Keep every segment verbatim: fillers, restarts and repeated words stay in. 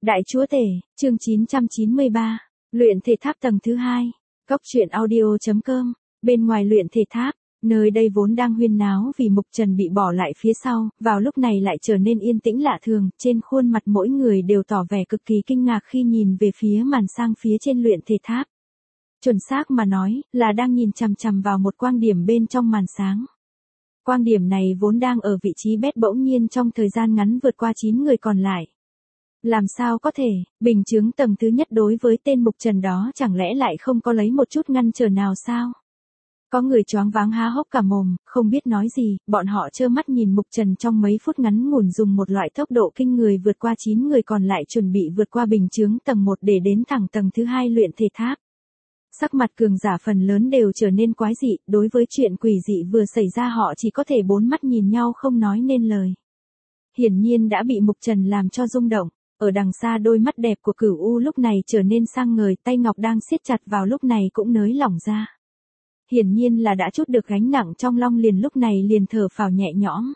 Đại chúa tể, chương chín trăm chín mươi ba, luyện thể tháp tầng thứ hai, Cốc truyện audio.com, bên ngoài luyện thể tháp, nơi đây vốn đang huyên náo vì Mục Trần bị bỏ lại phía sau, vào lúc này lại trở nên yên tĩnh lạ thường, trên khuôn mặt mỗi người đều tỏ vẻ cực kỳ kinh ngạc khi nhìn về phía màn sang phía trên luyện thể tháp. Chuẩn xác mà nói, là đang nhìn chằm chằm vào một quang điểm bên trong màn sáng. Quang điểm này vốn đang ở vị trí bét bỗng nhiên trong thời gian ngắn vượt qua chín người còn lại. Làm sao có thể, bình chứng tầng thứ nhất đối với tên Mục Trần đó chẳng lẽ lại không có lấy một chút ngăn trở nào sao? Có người choáng váng há hốc cả mồm, không biết nói gì, bọn họ trơ mắt nhìn Mục Trần trong mấy phút ngắn ngủn dùng một loại tốc độ kinh người vượt qua chín người còn lại chuẩn bị vượt qua bình chứng tầng một để đến thẳng tầng thứ hai luyện thể tháp. Sắc mặt cường giả phần lớn đều trở nên quái dị, đối với chuyện quỷ dị vừa xảy ra họ chỉ có thể bốn mắt nhìn nhau không nói nên lời. Hiển nhiên đã bị Mục Trần làm cho rung động. Ở đằng xa đôi mắt đẹp của Cửu U lúc này trở nên sang ngời, tay ngọc đang siết chặt vào lúc này cũng nới lỏng ra. Hiển nhiên là đã trút được gánh nặng trong long liền lúc này liền thở phào nhẹ nhõm.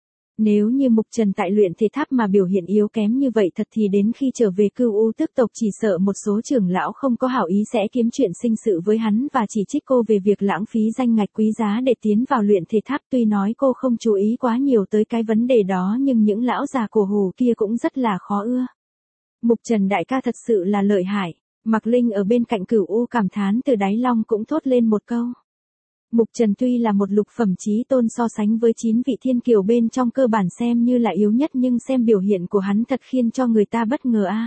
Nếu như Mục Trần tại luyện thể tháp mà biểu hiện yếu kém như vậy thật thì đến khi trở về Cửu U tức tộc chỉ sợ một số trưởng lão không có hảo ý sẽ kiếm chuyện sinh sự với hắn và chỉ trích cô về việc lãng phí danh ngạch quý giá để tiến vào luyện thể tháp. Tuy nói cô không chú ý quá nhiều tới cái vấn đề đó nhưng những lão già cổ hủ kia cũng rất là khó ưa. Mục Trần đại ca thật sự là lợi hại. Mạc Linh ở bên cạnh Cửu U cảm thán từ đáy lòng cũng thốt lên một câu. Mục Trần tuy là một lục phẩm chí tôn so sánh với chín vị thiên kiều bên trong cơ bản xem như là yếu nhất nhưng xem biểu hiện của hắn thật khiến cho người ta bất ngờ a. À.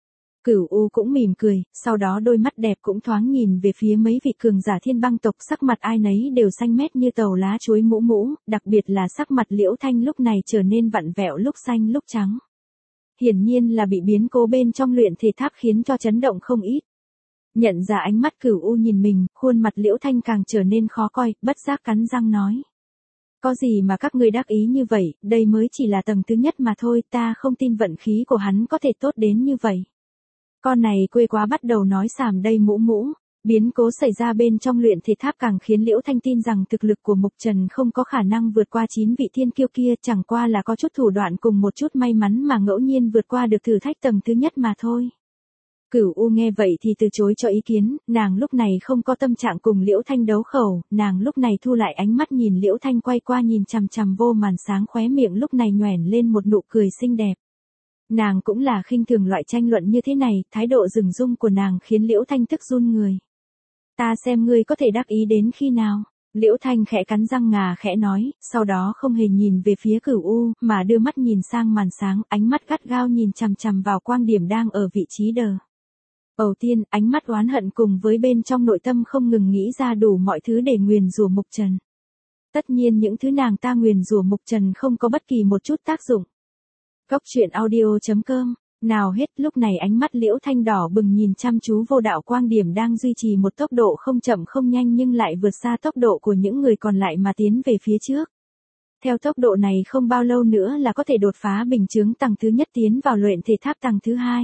Cửu U cũng mỉm cười, sau đó đôi mắt đẹp cũng thoáng nhìn về phía mấy vị cường giả thiên băng tộc, sắc mặt ai nấy đều xanh mét như tàu lá chuối mũ mũ, đặc biệt là sắc mặt Liễu Thanh lúc này trở nên vặn vẹo lúc xanh lúc trắng. Hiển nhiên là bị biến cố bên trong luyện thể tháp khiến cho chấn động không ít. Nhận ra ánh mắt Cửu U nhìn mình, khuôn mặt Liễu Thanh càng trở nên khó coi, bất giác cắn răng nói. Có gì mà các ngươi đắc ý như vậy, đây mới chỉ là tầng thứ nhất mà thôi, ta không tin vận khí của hắn có thể tốt đến như vậy. Con này quê quá bắt đầu nói xàm đây mũ mũ. Biến cố xảy ra bên trong luyện thể tháp càng khiến Liễu Thanh tin rằng thực lực của Mục Trần không có khả năng vượt qua chín vị thiên kiêu kia, chẳng qua là có chút thủ đoạn cùng một chút may mắn mà ngẫu nhiên vượt qua được thử thách tầng thứ nhất mà thôi. Cửu U nghe vậy thì từ chối cho ý kiến, nàng lúc này không có tâm trạng cùng Liễu Thanh đấu khẩu, nàng lúc này thu lại ánh mắt nhìn Liễu Thanh quay qua nhìn chằm chằm vô màn sáng, khóe miệng lúc này nhoẻn lên một nụ cười xinh đẹp. Nàng cũng là khinh thường loại tranh luận như thế này, thái độ dửng dưng của nàng khiến Liễu Thanh tức run người. Ta xem ngươi có thể đắc ý đến khi nào. Liễu Thanh khẽ cắn răng ngà khẽ nói, sau đó không hề nhìn về phía Cửu U, mà đưa mắt nhìn sang màn sáng, ánh mắt gắt gao nhìn chằm chằm vào quang điểm đang ở vị trí đờ. Đầu tiên, ánh mắt oán hận cùng với bên trong nội tâm không ngừng nghĩ ra đủ mọi thứ để nguyền rủa Mục Trần. Tất nhiên những thứ nàng ta nguyền rủa Mục Trần không có bất kỳ một chút tác dụng. Cốc truyện audio.com. Nào hết, lúc này ánh mắt Liễu Thanh đỏ bừng nhìn chăm chú vô đạo quang điểm đang duy trì một tốc độ không chậm không nhanh nhưng lại vượt xa tốc độ của những người còn lại mà tiến về phía trước. Theo tốc độ này không bao lâu nữa là có thể đột phá bình chứng tầng thứ nhất tiến vào luyện thể tháp tầng thứ hai.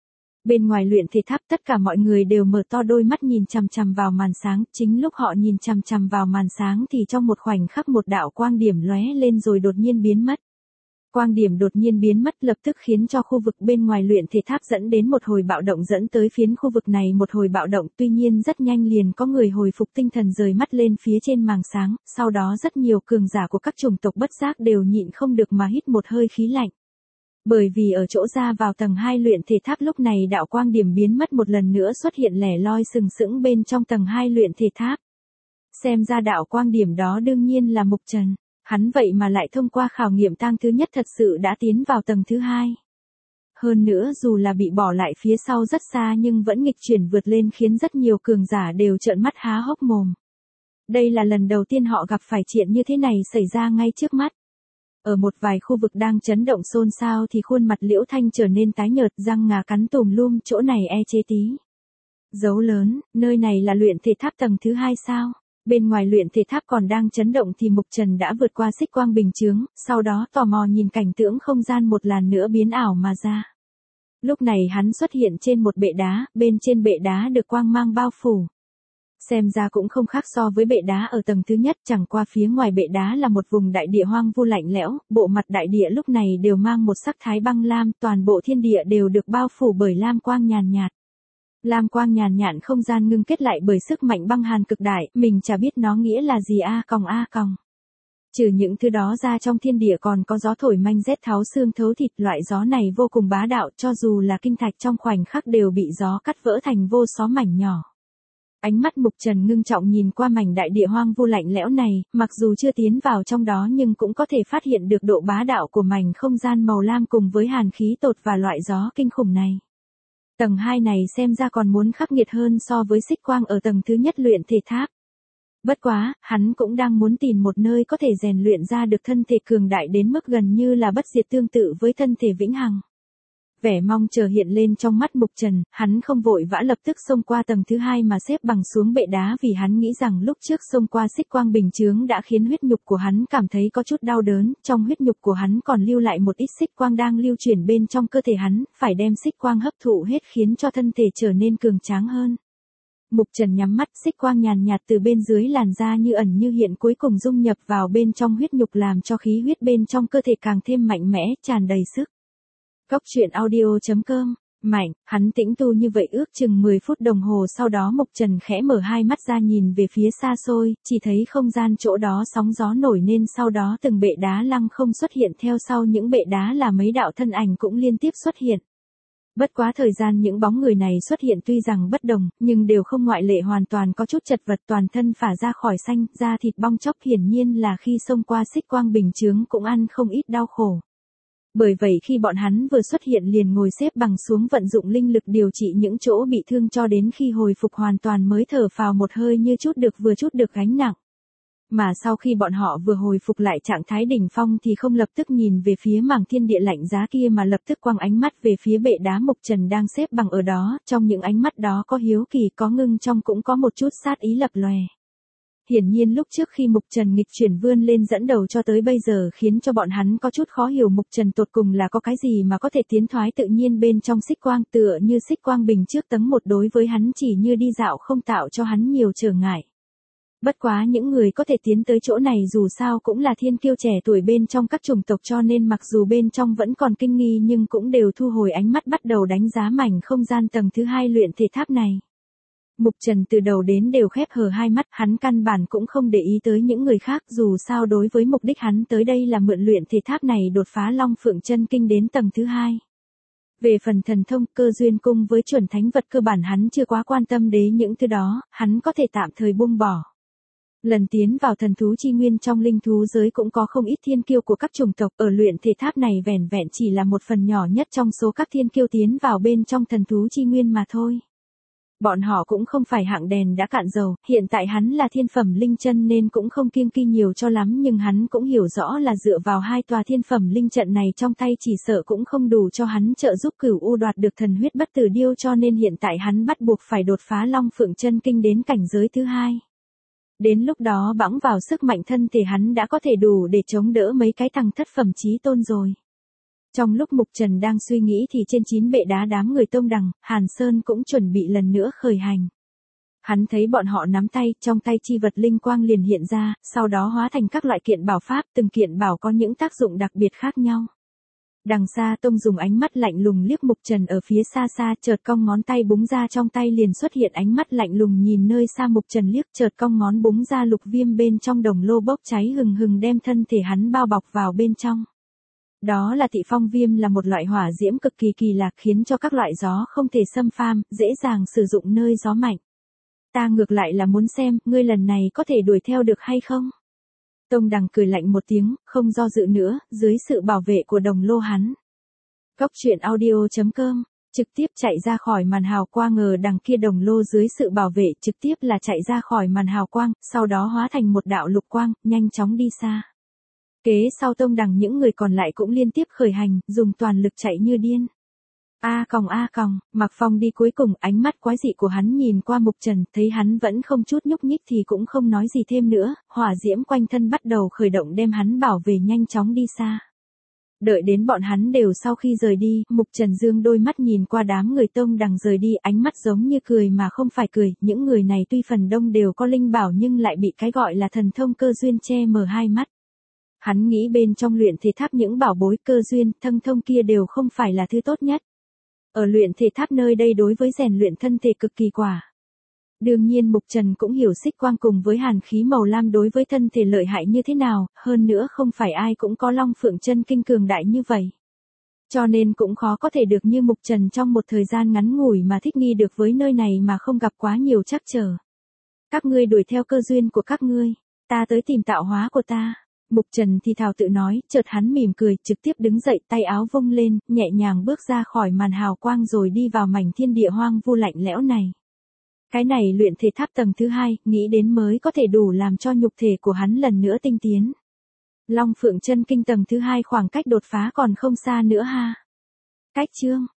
Bên ngoài luyện thể tháp tất cả mọi người đều mở to đôi mắt nhìn chằm chằm vào màn sáng, chính lúc họ nhìn chằm chằm vào màn sáng thì trong một khoảnh khắc một đạo quang điểm lóe lên rồi đột nhiên biến mất. Quang điểm đột nhiên biến mất lập tức khiến cho khu vực bên ngoài luyện thể tháp dẫn đến một hồi bạo động, dẫn tới phiến khu vực này một hồi bạo động, tuy nhiên rất nhanh liền có người hồi phục tinh thần rời mắt lên phía trên màn sáng, sau đó rất nhiều cường giả của các chủng tộc bất giác đều nhịn không được mà hít một hơi khí lạnh. Bởi vì ở chỗ ra vào tầng hai luyện thể tháp lúc này đạo quang điểm biến mất một lần nữa xuất hiện lẻ loi sừng sững bên trong tầng hai luyện thể tháp. Xem ra đạo quang điểm đó đương nhiên là Mục Trần. Hắn vậy mà lại thông qua khảo nghiệm tang thứ nhất thật sự đã tiến vào tầng thứ hai. Hơn nữa dù là bị bỏ lại phía sau rất xa nhưng vẫn nghịch chuyển vượt lên khiến rất nhiều cường giả đều trợn mắt há hốc mồm. Đây là lần đầu tiên họ gặp phải chuyện như thế này xảy ra ngay trước mắt. Ở một vài khu vực đang chấn động xôn xao thì khuôn mặt Liễu Thanh trở nên tái nhợt, răng ngà cắn tùm lum, chỗ này e chê tí. Dấu lớn, nơi này là luyện thể tháp tầng thứ hai sao? Bên ngoài luyện thể tháp còn đang chấn động thì Mục Trần đã vượt qua xích quang bình chướng, sau đó tò mò nhìn cảnh tượng không gian một lần nữa biến ảo mà ra. Lúc này hắn xuất hiện trên một bệ đá, bên trên bệ đá được quang mang bao phủ. Xem ra cũng không khác so với bệ đá ở tầng thứ nhất, chẳng qua phía ngoài bệ đá là một vùng đại địa hoang vu lạnh lẽo, bộ mặt đại địa lúc này đều mang một sắc thái băng lam, toàn bộ thiên địa đều được bao phủ bởi lam quang nhàn nhạt. Lam quang nhàn nhạt không gian ngưng kết lại bởi sức mạnh băng hàn cực đại, mình chả biết nó nghĩa là gì a còng a còng. Trừ những thứ đó ra trong thiên địa còn có gió thổi manh rét tháo xương thấu thịt, loại gió này vô cùng bá đạo, cho dù là kinh thạch trong khoảnh khắc đều bị gió cắt vỡ thành vô số mảnh nhỏ. Ánh mắt Mục Trần ngưng trọng nhìn qua mảnh đại địa hoang vu lạnh lẽo này, mặc dù chưa tiến vào trong đó nhưng cũng có thể phát hiện được độ bá đạo của mảnh không gian màu lam cùng với hàn khí tột và loại gió kinh khủng này. Tầng hai này xem ra còn muốn khắc nghiệt hơn so với xích quang ở tầng thứ nhất luyện thể tháp. Bất quá, hắn cũng đang muốn tìm một nơi có thể rèn luyện ra được thân thể cường đại đến mức gần như là bất diệt tương tự với thân thể vĩnh hằng. Vẻ mong chờ hiện lên trong mắt Mục Trần, hắn không vội vã lập tức xông qua tầng thứ hai mà xếp bằng xuống bệ đá vì hắn nghĩ rằng lúc trước xông qua xích quang bình chướng đã khiến huyết nhục của hắn cảm thấy có chút đau đớn, trong huyết nhục của hắn còn lưu lại một ít xích quang đang lưu chuyển bên trong cơ thể hắn, phải đem xích quang hấp thụ hết khiến cho thân thể trở nên cường tráng hơn. Mục Trần nhắm mắt, xích quang nhàn nhạt từ bên dưới làn da như ẩn như hiện cuối cùng dung nhập vào bên trong huyết nhục làm cho khí huyết bên trong cơ thể càng thêm mạnh mẽ, tràn đầy sức. Cốc truyện audio chấm com, mạnh, hắn tĩnh tu như vậy ước chừng mười phút đồng hồ sau đó Mục Trần khẽ mở hai mắt ra nhìn về phía xa xôi, chỉ thấy không gian chỗ đó sóng gió nổi nên sau đó từng bệ đá lăng không xuất hiện theo sau những bệ đá là mấy đạo thân ảnh cũng liên tiếp xuất hiện. Bất quá thời gian những bóng người này xuất hiện tuy rằng bất đồng, nhưng đều không ngoại lệ hoàn toàn có chút chật vật toàn thân phả ra khỏi xanh, da thịt bong chóc hiển nhiên là khi xông qua xích quang bình chướng cũng ăn không ít đau khổ. Bởi vậy khi bọn hắn vừa xuất hiện liền ngồi xếp bằng xuống vận dụng linh lực điều trị những chỗ bị thương cho đến khi hồi phục hoàn toàn mới thở phào một hơi như chút được vừa chút được gánh nặng. Mà sau khi bọn họ vừa hồi phục lại trạng thái đỉnh phong thì không lập tức nhìn về phía mảng thiên địa lạnh giá kia mà lập tức quăng ánh mắt về phía bệ đá Mục Trần đang xếp bằng ở đó, trong những ánh mắt đó có hiếu kỳ có ngưng trong cũng có một chút sát ý lập lòe. Hiển nhiên lúc trước khi Mục Trần nghịch chuyển vươn lên dẫn đầu cho tới bây giờ khiến cho bọn hắn có chút khó hiểu Mục Trần tột cùng là có cái gì mà có thể tiến thoái tự nhiên bên trong xích quang tựa như xích quang bình trước tầng một đối với hắn chỉ như đi dạo không tạo cho hắn nhiều trở ngại. Bất quá những người có thể tiến tới chỗ này dù sao cũng là thiên kiêu trẻ tuổi bên trong các chủng tộc cho nên mặc dù bên trong vẫn còn kinh nghi nhưng cũng đều thu hồi ánh mắt bắt đầu đánh giá mảnh không gian tầng thứ hai luyện thể tháp này. Mục Trần từ đầu đến đều khép hờ hai mắt, hắn căn bản cũng không để ý tới những người khác dù sao đối với mục đích hắn tới đây là mượn luyện thể tháp này đột phá Long Phượng Chân Kinh đến tầng thứ hai. Về phần thần thông, cơ duyên cung với chuẩn thánh vật cơ bản hắn chưa quá quan tâm đến những thứ đó, hắn có thể tạm thời buông bỏ. Lần tiến vào thần thú chi nguyên trong linh thú giới cũng có không ít thiên kiêu của các chủng tộc, ở luyện thể tháp này vẻn vẹn chỉ là một phần nhỏ nhất trong số các thiên kiêu tiến vào bên trong thần thú chi nguyên mà thôi. Bọn họ cũng không phải hạng đèn đã cạn dầu, hiện tại hắn là thiên phẩm linh chân nên cũng không kiêng kỵ nhiều cho lắm nhưng hắn cũng hiểu rõ là dựa vào hai tòa thiên phẩm linh trận này trong tay chỉ sợ cũng không đủ cho hắn trợ giúp Cửu U đoạt được thần huyết bất tử điêu cho nên hiện tại hắn bắt buộc phải đột phá Long Phượng Chân Kinh đến cảnh giới thứ hai. Đến lúc đó bẵng vào sức mạnh thân thể hắn đã có thể đủ để chống đỡ mấy cái thằng thất phẩm chí tôn rồi. Trong lúc Mục Trần đang suy nghĩ thì trên chín bệ đá đám người Tông Đằng, Hàn Sơn cũng chuẩn bị lần nữa khởi hành. Hắn thấy bọn họ nắm tay, trong tay chi vật linh quang liền hiện ra, sau đó hóa thành các loại kiện bảo pháp, từng kiện bảo có những tác dụng đặc biệt khác nhau. Đằng xa Tông dùng ánh mắt lạnh lùng liếc Mục Trần ở phía xa xa, chợt cong ngón tay búng ra trong tay liền xuất hiện ánh mắt lạnh lùng nhìn nơi xa Mục Trần liếc, chợt cong ngón búng ra lục viêm bên trong đồng lô bốc cháy hừng hừng đem thân thể hắn bao bọc vào bên trong. Đó là Tị Phong Viêm, là một loại hỏa diễm cực kỳ kỳ lạ khiến cho các loại gió không thể xâm pham, dễ dàng sử dụng nơi gió mạnh. Ta ngược lại là muốn xem, ngươi lần này có thể đuổi theo được hay không? Tông Đằng cười lạnh một tiếng, không do dự nữa, dưới sự bảo vệ của đồng lô hắn. Cốc truyện audio chấm com, trực tiếp chạy ra khỏi màn hào quang, ngờ đằng kia đồng lô dưới sự bảo vệ trực tiếp là chạy ra khỏi màn hào quang, sau đó hóa thành một đạo lục quang, nhanh chóng đi xa. Kế sau Tông Đằng những người còn lại cũng liên tiếp khởi hành, dùng toàn lực chạy như điên. A còng a còng, Mạc Phong đi cuối cùng, ánh mắt quái dị của hắn nhìn qua Mục Trần, thấy hắn vẫn không chút nhúc nhích thì cũng không nói gì thêm nữa, hỏa diễm quanh thân bắt đầu khởi động đem hắn bảo vệ nhanh chóng đi xa. Đợi đến bọn hắn đều sau khi rời đi, Mục Trần dương đôi mắt nhìn qua đám người tông đằng rời đi, ánh mắt giống như cười mà không phải cười, những người này tuy phần đông đều có linh bảo nhưng lại bị cái gọi là thần thông cơ duyên che mờ hai mắt. Hắn nghĩ bên trong luyện thể tháp những bảo bối cơ duyên, thân thông kia đều không phải là thứ tốt nhất. Ở luyện thể tháp nơi đây đối với rèn luyện thân thể cực kỳ quả. Đương nhiên Mục Trần cũng hiểu xích quang cùng với hàn khí màu lam đối với thân thể lợi hại như thế nào, hơn nữa không phải ai cũng có Long Phượng Chân Kinh cường đại như vậy. Cho nên cũng khó có thể được như Mục Trần trong một thời gian ngắn ngủi mà thích nghi được với nơi này mà không gặp quá nhiều trắc trở. Các ngươi đuổi theo cơ duyên của các ngươi, ta tới tìm tạo hóa của ta. Mục Trần thì thào tự nói, chợt hắn mỉm cười, trực tiếp đứng dậy, tay áo vung lên, nhẹ nhàng bước ra khỏi màn hào quang rồi đi vào mảnh thiên địa hoang vu lạnh lẽo này. Cái này luyện thể tháp tầng thứ hai, nghĩ đến mới có thể đủ làm cho nhục thể của hắn lần nữa tinh tiến. Long Phượng Chân Kinh tầng thứ hai khoảng cách đột phá còn không xa nữa ha. Cách chương